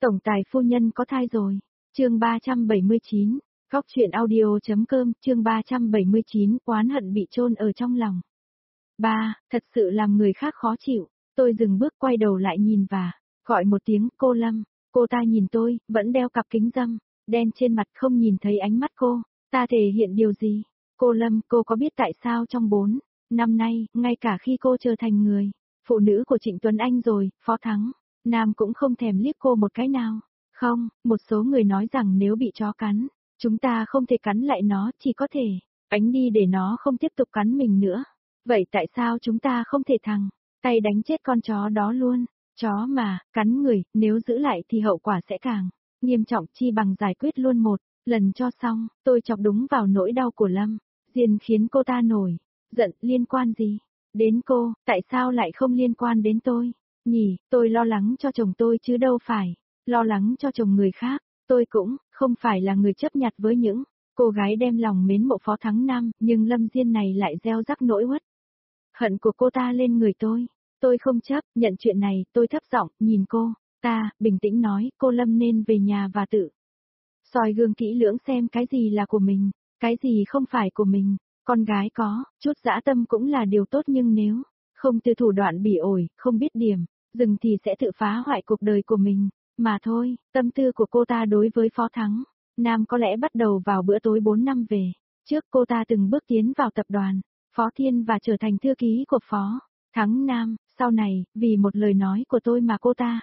Tổng tài phu nhân có thai rồi. Chương 379. Góc truyện audio.com, chương 379, oán hận bị chôn ở trong lòng. Thật sự làm người khác khó chịu. Tôi dừng bước quay đầu lại nhìn và gọi một tiếng, cô Lâm. Cô ta nhìn tôi, vẫn đeo cặp kính râm đen trên mặt, không nhìn thấy ánh mắt cô. Ta thể hiện điều gì? Cô Lâm, cô có biết tại sao trong 4 năm nay, ngay cả khi cô trở thành người phụ nữ của Trịnh Tuấn Anh rồi, Phó Thắng Nam cũng không thèm liếc cô một cái nào? Không, một số người nói rằng nếu bị chó cắn, chúng ta không thể cắn lại nó, chỉ có thể đánh đi để nó không tiếp tục cắn mình nữa. Vậy tại sao chúng ta không thể tay đánh chết con chó đó luôn? Chó mà, cắn người, nếu giữ lại thì hậu quả sẽ càng nghiêm trọng, chi bằng giải quyết luôn một lần cho xong. Tôi chọc đúng vào nỗi đau của Lâm Diên, khiến cô ta nổi giận. Liên quan gì đến cô, tại sao lại không liên quan đến tôi nhỉ? Tôi lo lắng cho chồng tôi chứ đâu phải lo lắng cho chồng người khác. Tôi cũng không phải là người chấp nhặt với những cô gái đem lòng mến mộ Phó Thắng Nam, nhưng Lâm Diên này lại gieo rắc nỗi uất hận của cô ta lên người tôi. Tôi không chấp nhận chuyện này. Tôi thấp giọng nhìn cô ta, bình tĩnh nói, cô Lâm nên về nhà và tự soi gương kỹ lưỡng xem cái gì là của mình, cái gì không phải của mình. Con gái có chút dã tâm cũng là điều tốt, nhưng nếu không từ thủ đoạn bỉ ổi, không biết điểm dừng thì sẽ tự phá hoại cuộc đời của mình mà thôi. Tâm tư của cô ta đối với Phó Thắng Nam có lẽ bắt đầu vào bữa tối 4 năm về trước. Cô ta từng bước tiến vào tập đoàn Phó Thiên và trở thành thư ký của Phó Thắng Nam. Sau này, vì một lời nói của tôi mà cô ta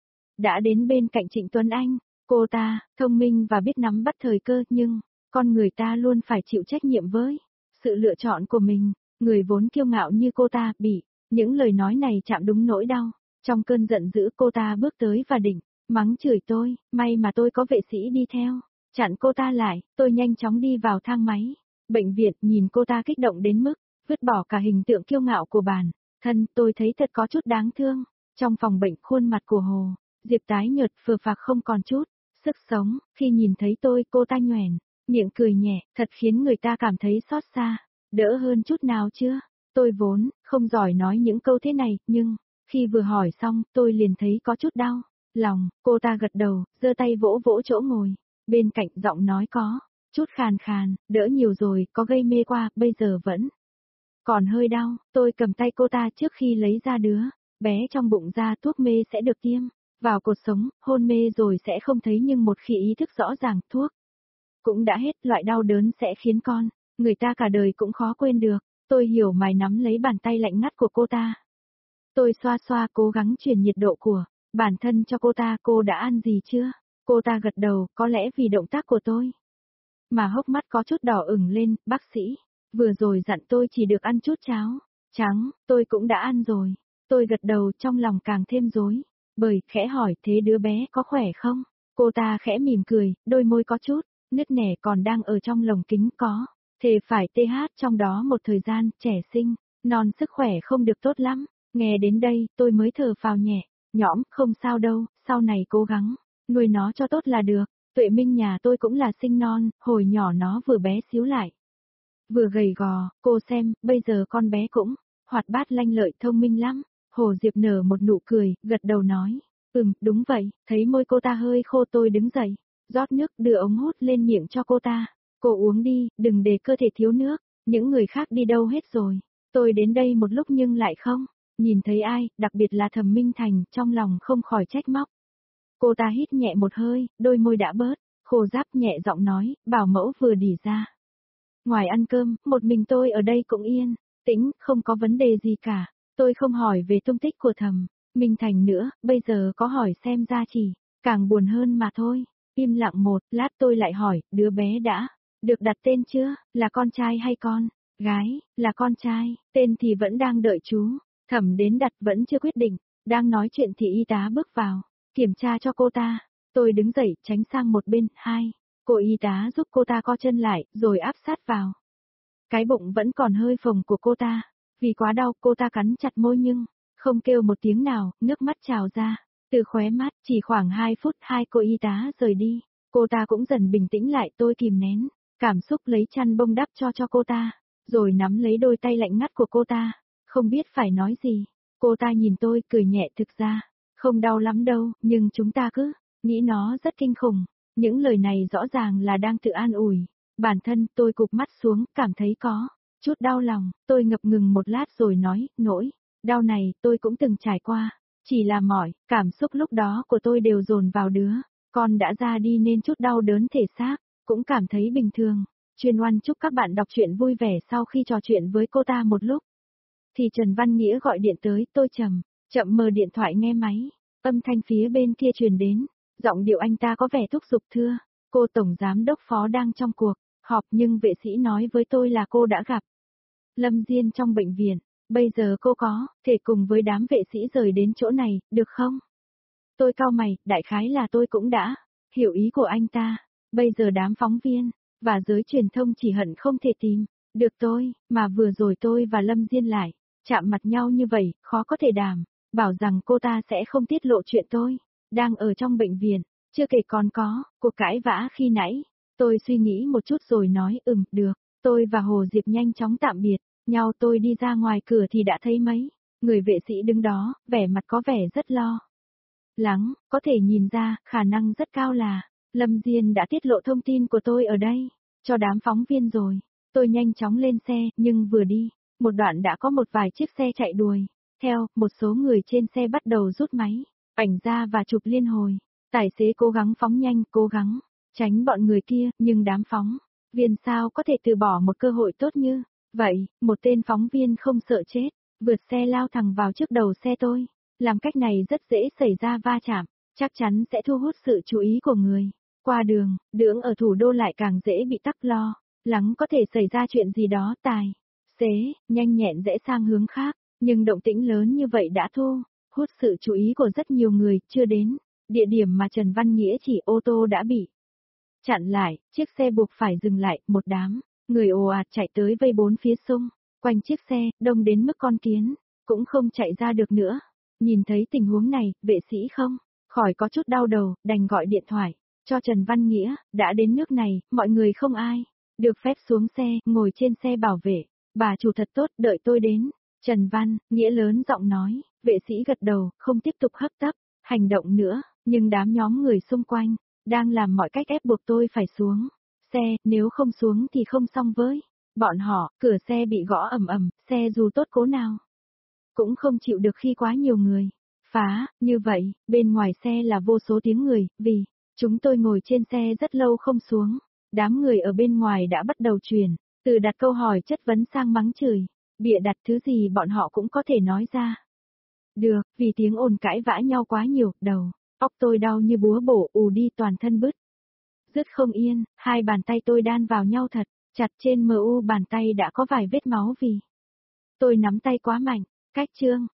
đã đến bên cạnh Trịnh Tuấn Anh. Cô ta thông minh và biết nắm bắt thời cơ, nhưng con người ta luôn phải chịu trách nhiệm với sự lựa chọn của mình. Người vốn kiêu ngạo như cô ta bị những lời nói này chạm đúng nỗi đau. Trong cơn giận dữ, cô ta bước tới và định mắng chửi tôi. May mà tôi có vệ sĩ đi theo, chặn cô ta lại. Tôi nhanh chóng đi vào thang máy bệnh viện, nhìn cô ta kích động đến mức vứt bỏ cả hình tượng kiêu ngạo của bản thân. Tôi thấy thật có chút đáng thương. Trong phòng bệnh, khuôn mặt của Hồ Diệp tái nhợt phờ phạc, không còn chút sức sống. Khi nhìn thấy tôi, cô ta nhoẻn miệng cười nhẹ, thật khiến người ta cảm thấy xót xa. Đỡ hơn chút nào chưa? Tôi vốn không giỏi nói những câu thế này, nhưng khi vừa hỏi xong, tôi liền thấy có chút đau lòng. Cô ta gật đầu, giơ tay vỗ vỗ chỗ ngồi bên cạnh, giọng nói có chút khàn khàn, đỡ nhiều rồi, có gây mê qua, bây giờ vẫn còn hơi đau. Tôi cầm tay cô ta trước khi lấy ra đứa bé trong bụng ra. Thuốc mê sẽ được tiêm vào cột sống, hôn mê rồi sẽ không thấy, nhưng một khi ý thức rõ ràng, thuốc cũng đã hết. Loại đau đớn sẽ khiến con người ta cả đời cũng khó quên được. Tôi hiểu mày, nắm lấy bàn tay lạnh ngắt của cô ta. Tôi xoa xoa, cố gắng truyền nhiệt độ của bản thân cho cô ta. Cô đã ăn gì chưa? Cô ta gật đầu, có lẽ vì động tác của tôi mà hốc mắt có chút đỏ ửng lên. Bác sĩ vừa rồi dặn tôi chỉ được ăn chút cháo trắng. Tôi cũng đã ăn rồi. Tôi gật đầu, trong lòng càng thêm rối bời, khẽ hỏi, thế đứa bé có khỏe không? Cô ta khẽ mỉm cười, đôi môi có chút nứt nẻ, còn đang ở trong lồng kính, có thể phải TH trong đó một thời gian. Trẻ sinh non sức khỏe không được tốt lắm. Nghe đến đây, tôi mới thở phào nhẹ nhõm. Không sao đâu, sau này cố gắng nuôi nó cho tốt là được. Tuệ Minh nhà tôi cũng là sinh non, hồi nhỏ nó vừa bé xíu lại vừa gầy gò. Cô xem, bây giờ con bé cũng hoạt bát lanh lợi, thông minh lắm. Hồ Diệp nở một nụ cười, gật đầu nói, đúng vậy. Thấy môi cô ta hơi khô, tôi đứng dậy, rót nước, đưa ống hút lên miệng cho cô ta. Cô uống đi, đừng để cơ thể thiếu nước. Những người khác đi đâu hết rồi? Tôi đến đây một lúc nhưng lại không nhìn thấy ai, đặc biệt là Thẩm Minh Thành, trong lòng không khỏi trách móc. Cô ta hít nhẹ một hơi, đôi môi đã bớt khô ráp, nhẹ giọng nói, bảo mẫu vừa đỉ ra ngoài ăn cơm, một mình tôi ở đây cũng yên tĩnh, không có vấn đề gì cả. Tôi không hỏi về tung tích của Thẩm Minh Thành nữa, bây giờ có hỏi xem ra chỉ càng buồn hơn mà thôi. Im lặng một lát, tôi lại hỏi, đứa bé đã được đặt tên chưa? Là con trai hay con gái? Là con trai, tên thì vẫn đang đợi chú Thẩm đến đặt, vẫn chưa quyết định. Đang nói chuyện thì y tá bước vào kiểm tra cho cô ta. Tôi đứng dậy, tránh sang một bên. Cô y tá giúp cô ta co chân lại, rồi áp sát vào cái bụng vẫn còn hơi phồng của cô ta. Vì quá đau, cô ta cắn chặt môi nhưng không kêu một tiếng nào. Nước mắt trào ra từ khóe mắt. Chỉ khoảng 2 phút, cô y tá rời đi, cô ta cũng dần bình tĩnh lại. Tôi kìm nén cảm xúc, lấy chăn bông đắp cho cô ta, rồi nắm lấy đôi tay lạnh ngắt của cô ta, không biết phải nói gì. Cô ta nhìn tôi, cười nhẹ, thực ra không đau lắm đâu, nhưng chúng ta cứ nghĩ nó rất kinh khủng. Những lời này rõ ràng là đang tự an ủi. Bản thân tôi cụp mắt xuống, cảm thấy có chút đau lòng, tôi ngập ngừng một lát rồi nói, nỗi đau này tôi cũng từng trải qua. Chỉ là mọi cảm xúc lúc đó của tôi đều dồn vào đứa con đã ra đi nên chút đau đớn thể xác, cũng cảm thấy bình thường. Chuyên Oan chúc các bạn đọc truyện vui vẻ. Sau khi trò chuyện với cô ta một lúc, thì Trần Văn Nghĩa gọi điện tới, tôi chậm mở điện thoại nghe máy. Âm thanh phía bên kia truyền đến, giọng điệu anh ta có vẻ thúc giục, thưa, cô tổng giám đốc Phó đang trong cuộc họp nhưng vệ sĩ nói với tôi là cô đã gặp Lâm Diên trong bệnh viện. Bây giờ cô có thể cùng với đám vệ sĩ rời đến chỗ này, được không? Tôi cau mày, đại khái là tôi cũng đã hiểu ý của anh ta. Bây giờ đám phóng viên và giới truyền thông chỉ hận không thể tìm được tôi, mà vừa rồi tôi và Lâm Diên lại chạm mặt nhau như vậy, khó có thể đảm bảo rằng cô ta sẽ không tiết lộ chuyện tôi đang ở trong bệnh viện. Chưa kể còn có cuộc cãi vã khi nãy. Tôi suy nghĩ một chút rồi nói, được. Tôi và Hồ Diệp nhanh chóng tạm biệt nhau. Tôi đi ra ngoài cửa thì đã thấy mấy người vệ sĩ đứng đó, vẻ mặt có vẻ rất lo lắng, có thể nhìn ra, khả năng rất cao là Lâm Diên đã tiết lộ thông tin của tôi ở đây cho đám phóng viên rồi. Tôi nhanh chóng lên xe, nhưng vừa đi một đoạn đã có một vài chiếc xe chạy đuổi theo, một số người trên xe bắt đầu rút máy ảnh ra và chụp liên hồi. Tài xế cố gắng phóng nhanh, cố gắng tránh bọn người kia, nhưng đám phóng viên sao có thể từ bỏ một cơ hội tốt như vậy. Một tên phóng viên không sợ chết, vượt xe lao thẳng vào trước đầu xe tôi. Làm cách này rất dễ xảy ra va chạm, chắc chắn sẽ thu hút sự chú ý của người qua đường. Đường ở thủ đô lại càng dễ bị tắc lo lắng có thể xảy ra chuyện gì đó. Tài xế nhanh nhẹn rẽ sang hướng khác, nhưng động tĩnh lớn như vậy đã thu hút sự chú ý của rất nhiều người. Chưa đến địa điểm mà Trần Văn Nghĩa chỉ, ô tô đã bị chặn lại, chiếc xe buộc phải dừng lại. Một đám người ồ ạt chạy tới vây bốn phía xung quanh chiếc xe, đông đến mức con kiến cũng không chạy ra được nữa. Nhìn thấy tình huống này, vệ sĩ không khỏi có chút đau đầu, đành gọi điện thoại cho Trần Văn Nghĩa. Đã đến nước này, mọi người không ai được phép xuống xe, ngồi trên xe bảo vệ. Bà chủ thật tốt, đợi tôi đến. Trần Văn Nghĩa lớn giọng nói. Vệ sĩ gật đầu, không tiếp tục hấp tấp hành động nữa, nhưng đám nhóm người xung quanh đang làm mọi cách ép buộc tôi phải xuống xe, nếu không xuống thì không xong với bọn họ. Cửa xe bị gõ ầm ầm, xe dù tốt cố nào cũng không chịu được khi quá nhiều người phá như vậy. Bên ngoài xe là vô số tiếng người, vì chúng tôi ngồi trên xe rất lâu không xuống. Đám người ở bên ngoài đã bắt đầu chuyển từ đặt câu hỏi chất vấn sang mắng chửi, bịa đặt thứ gì bọn họ cũng có thể nói ra được, vì tiếng ồn cãi vã nhau quá nhiều. Đầu óc tôi đau như búa bổ, ù đi, toàn thân bứt rứt không yên. Hai bàn tay tôi đan vào nhau thật chặt, trên mu bàn tay đã có vài vết máu vì tôi nắm tay quá mạnh. Cách chương